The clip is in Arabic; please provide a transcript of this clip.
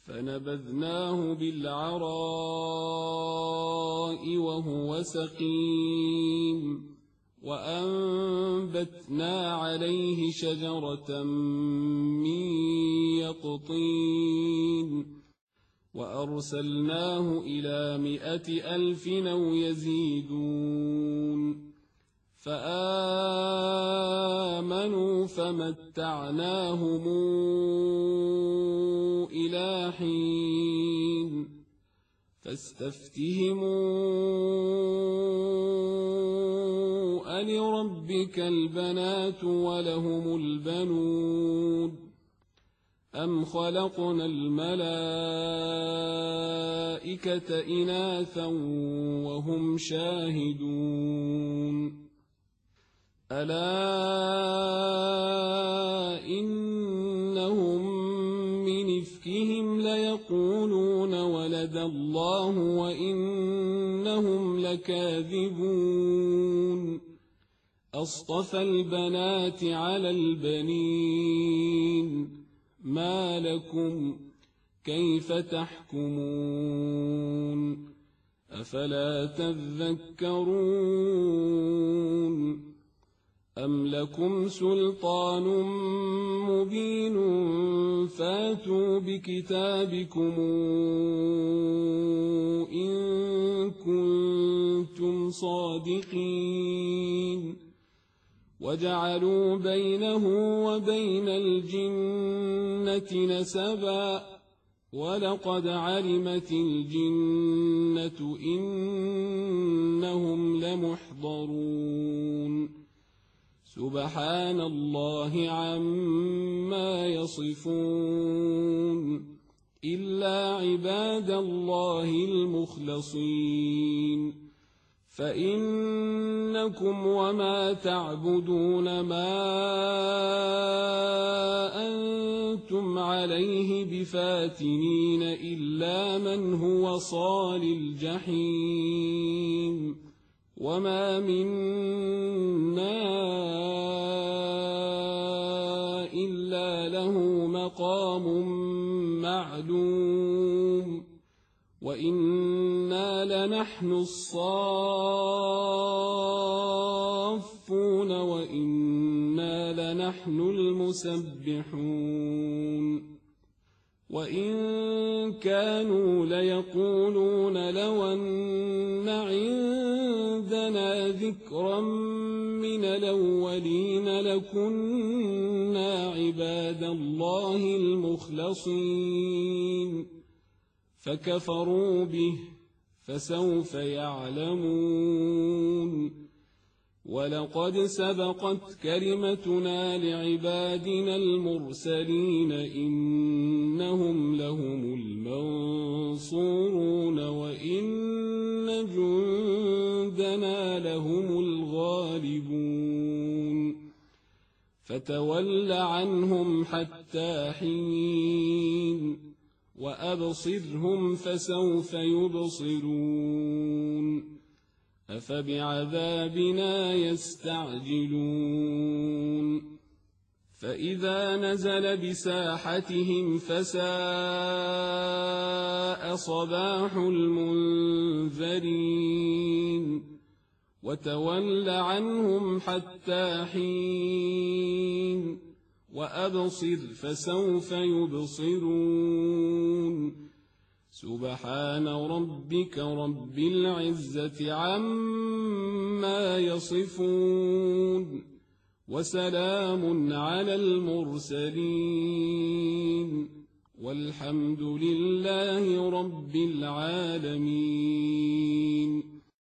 فنبذناه بالعراء وهو سقيم وأنبتنا عليه شجرة من يقطين وأرسلناه إلى 100,000 أو يزيدون فآمنوا فمتعناهم إلى حين فاستفتهموا ألربك البنات ولهم البنون أم خلقنا الملائكة إناثا وهم شاهدون ألا إنهم من إفكهم ليقولون ولد الله وإنهم لكاذبون أصطفى البنات على البنين ما لكم كيف تحكمون أفلا تذكرون أم لكم سلطان مبين فاتوا بكتابكم إن كنتم صادقين وجعلوا بينه وبين الجنة نسبا ولقد علمت الجنة إنهم لمحضرون سبحان الله عما يصفون إلا عباد الله المخلصين فإنكم وما تعبدون ما أنتم عليه بفاتنين إلا من هو صال الجحيم وما منا إلا له مقام معلوم وإنا لنحن الصافون وإنا لنحن المسبحون وإن كانوا ليقولون لو أن عندنا ذكرا من الأولين لكنا عباد الله المخلصين فكفروا به فسوف يعلمون ولقد سبقت كلمتنا لعبادنا المرسلين إنهم لهم المنصورون وإن جندنا لهم الغالبون فتول عنهم حتى حين وأبصرهم فسوف يبصرون أفبعذابنا يستعجلون فإذا نزل بساحتهم فساء صباح المنذرين وتول عنهم حتى حين وأبصر فسوف يبصرون سبحان ربك رب العزة عما يصفون وسلام على المرسلين والحمد لله رب العالمين.